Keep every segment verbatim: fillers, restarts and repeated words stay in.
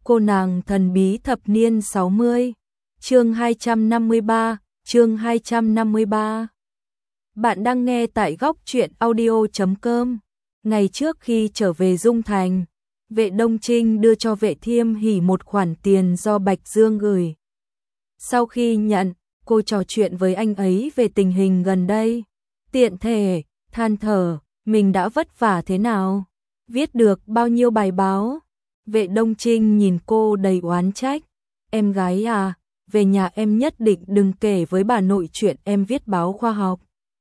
Cô nàng thần bí thập niên sáu mươi. Chương hai trăm năm mươi ba, chương hai trăm năm mươi ba. Bạn đang nghe tại góc truyện audio chấm com. Ngày trước khi trở về Dung Thành, Vệ Đông Trinh đưa cho Vệ Thiêm Hỉ một khoản tiền do Bạch Dương gửi. Sau khi nhận, cô trò chuyện với anh ấy về tình hình gần đây, tiện thể than thở mình đã vất vả thế nào, viết được bao nhiêu bài báo. Vệ Đông Trinh nhìn cô đầy oán trách. Em gái à, về nhà em nhất định đừng kể với bà nội chuyện em viết báo khoa học.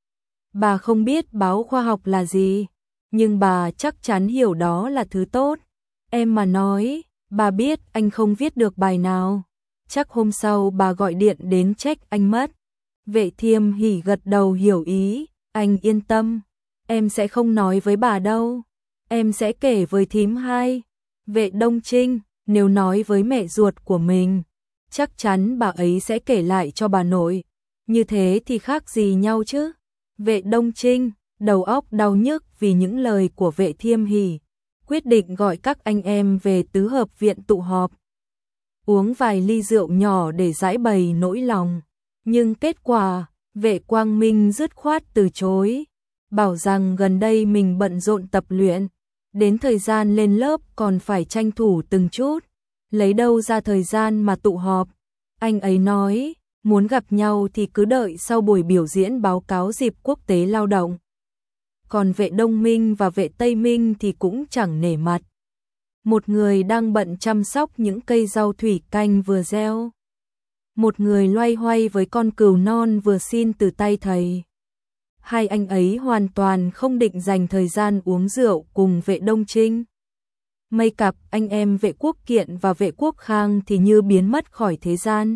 Bà không biết báo khoa học là gì, nhưng bà chắc chắn hiểu đó là thứ tốt. Em mà nói, bà biết anh không viết được bài nào, chắc hôm sau bà gọi điện đến trách anh mất. Vệ Thiêm Hỉ gật đầu hiểu ý. Anh yên tâm, em sẽ không nói với bà đâu, em sẽ kể với thím hai. Vệ Đông Trinh, nếu nói với mẹ ruột của mình, chắc chắn bà ấy sẽ kể lại cho bà nội. Như thế thì khác gì nhau chứ? Vệ Đông Trinh, đầu óc đau nhức vì những lời của Vệ Thiêm Hỉ, quyết định gọi các anh em về tứ hợp viện tụ họp. Uống vài ly rượu nhỏ để giải bày nỗi lòng. Nhưng kết quả, Vệ Quang Minh dứt khoát từ chối, bảo rằng gần đây mình bận rộn tập luyện, đến thời gian lên lớp còn phải tranh thủ từng chút, lấy đâu ra thời gian mà tụ họp. Anh ấy nói, muốn gặp nhau thì cứ đợi sau buổi biểu diễn báo cáo dịp quốc tế lao động. Còn Vệ Đông Minh và Vệ Tây Minh thì cũng chẳng nể mặt. Một người đang bận chăm sóc những cây rau thủy canh vừa gieo, một người loay hoay với con cừu non vừa xin từ tay thầy. Hai anh ấy hoàn toàn không định dành thời gian uống rượu cùng Vệ Đông Trinh. Mấy cặp anh em Vệ Quốc Kiện và Vệ Quốc Khang thì như biến mất khỏi thế gian.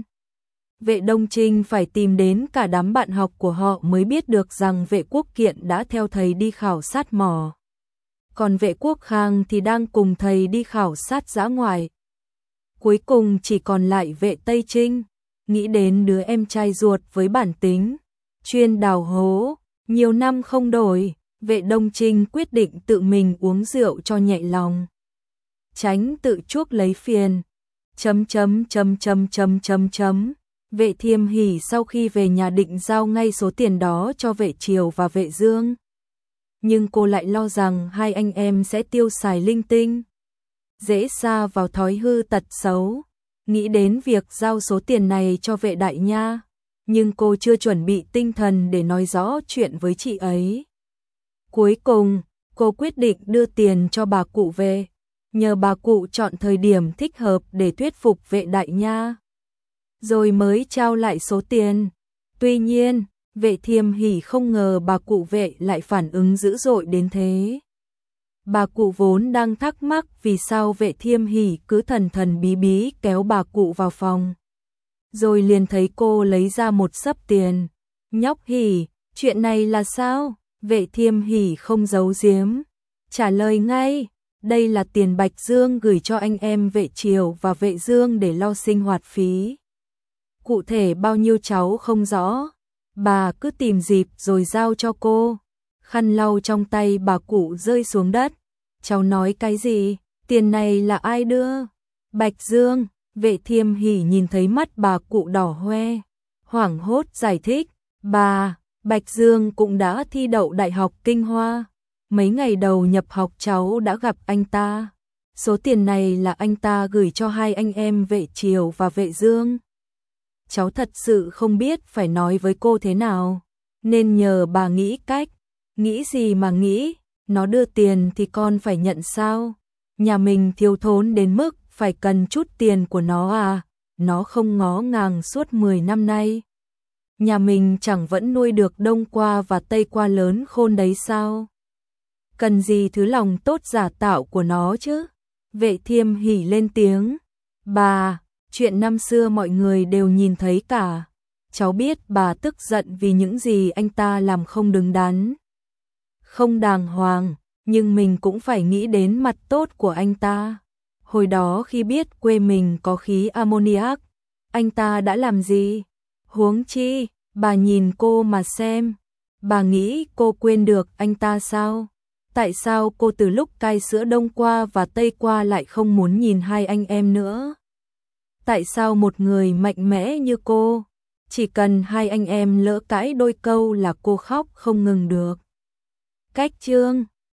Vệ Đông Trinh phải tìm đến cả đám bạn học của họ mới biết được rằng Vệ Quốc Kiện đã theo thầy đi khảo sát mỏ. Còn Vệ Quốc Khang thì đang cùng thầy đi khảo sát dã ngoại. Cuối cùng chỉ còn lại Vệ Tây Trinh, nghĩ đến đứa em trai ruột với bản tính chuyên đào hố, nhiều năm không đổi, Vệ Đông Trinh quyết định tự mình uống rượu cho nhẹ lòng, tránh tự chuốc lấy phiền. Chấm chấm chấm chấm chấm chấm chấm. Vệ Thiêm Hỉ sau khi về nhà định giao ngay số tiền đó cho Vệ Triều và Vệ Dương, nhưng cô lại lo rằng hai anh em sẽ tiêu xài linh tinh, dễ sa vào thói hư tật xấu. Nghĩ đến việc giao số tiền này cho Vệ Đại Nha, nhưng cô chưa chuẩn bị tinh thần để nói rõ chuyện với chị ấy. Cuối cùng, cô quyết định đưa tiền cho bà cụ Vệ, nhờ bà cụ chọn thời điểm thích hợp để thuyết phục Vệ Đại Nha, rồi mới trao lại số tiền. Tuy nhiên, Vệ Thiêm Hỉ không ngờ bà cụ Vệ lại phản ứng dữ dội đến thế. Bà cụ vốn đang thắc mắc vì sao Vệ Thiêm Hỉ cứ thần thần bí bí kéo bà cụ vào phòng, rồi liền thấy cô lấy ra một xấp tiền. Nhóc Hỉ, chuyện này là sao? Vệ Thiêm Hỉ không giấu giếm, trả lời ngay, đây là tiền Bạch Dương gửi cho anh em Vệ Triều và Vệ Dương để lo sinh hoạt phí. Cụ thể bao nhiêu cháu không rõ, bà cứ tìm dịp rồi giao cho cô. Khăn lau trong tay bà cụ rơi xuống đất. Cháu nói cái gì? Tiền này là ai đưa? Bạch Dương. Vệ Thiêm Hỉ nhìn thấy mắt bà cụ đỏ hoe, hoảng hốt giải thích, bà, Bạch Dương cũng đã thi đậu Đại học Kinh Hoa. Mấy ngày đầu nhập học cháu đã gặp anh ta. Số tiền này là anh ta gửi cho hai anh em Vệ Triều và Vệ Dương. Cháu thật sự không biết phải nói với cô thế nào, nên nhờ bà nghĩ cách. Nghĩ gì mà nghĩ, nó đưa tiền thì con phải nhận sao? Nhà mình thiếu thốn đến mức phải cần chút tiền của nó à? Nó không ngó ngàng suốt mười năm nay. Nhà mình chẳng vẫn nuôi được Đông Qua và Tây Qua lớn khôn đấy sao? Cần gì thứ lòng tốt giả tạo của nó chứ? Vệ Thiêm Hỉ lên tiếng, bà, chuyện năm xưa mọi người đều nhìn thấy cả. Cháu biết bà tức giận vì những gì anh ta làm không đứng đắn, không đàng hoàng, nhưng mình cũng phải nghĩ đến mặt tốt của anh ta. Hồi đó khi biết quê mình có khí ammoniac, anh ta đã làm gì? Huống chi, bà nhìn cô mà xem, bà nghĩ cô quên được anh ta sao? Tại sao cô từ lúc cai sữa đông qua và tây qua lại không muốn nhìn hai anh em nữa? Tại sao một người mạnh mẽ như cô, chỉ cần hai anh em lỡ cãi đôi câu là cô khóc không ngừng được? Cách chương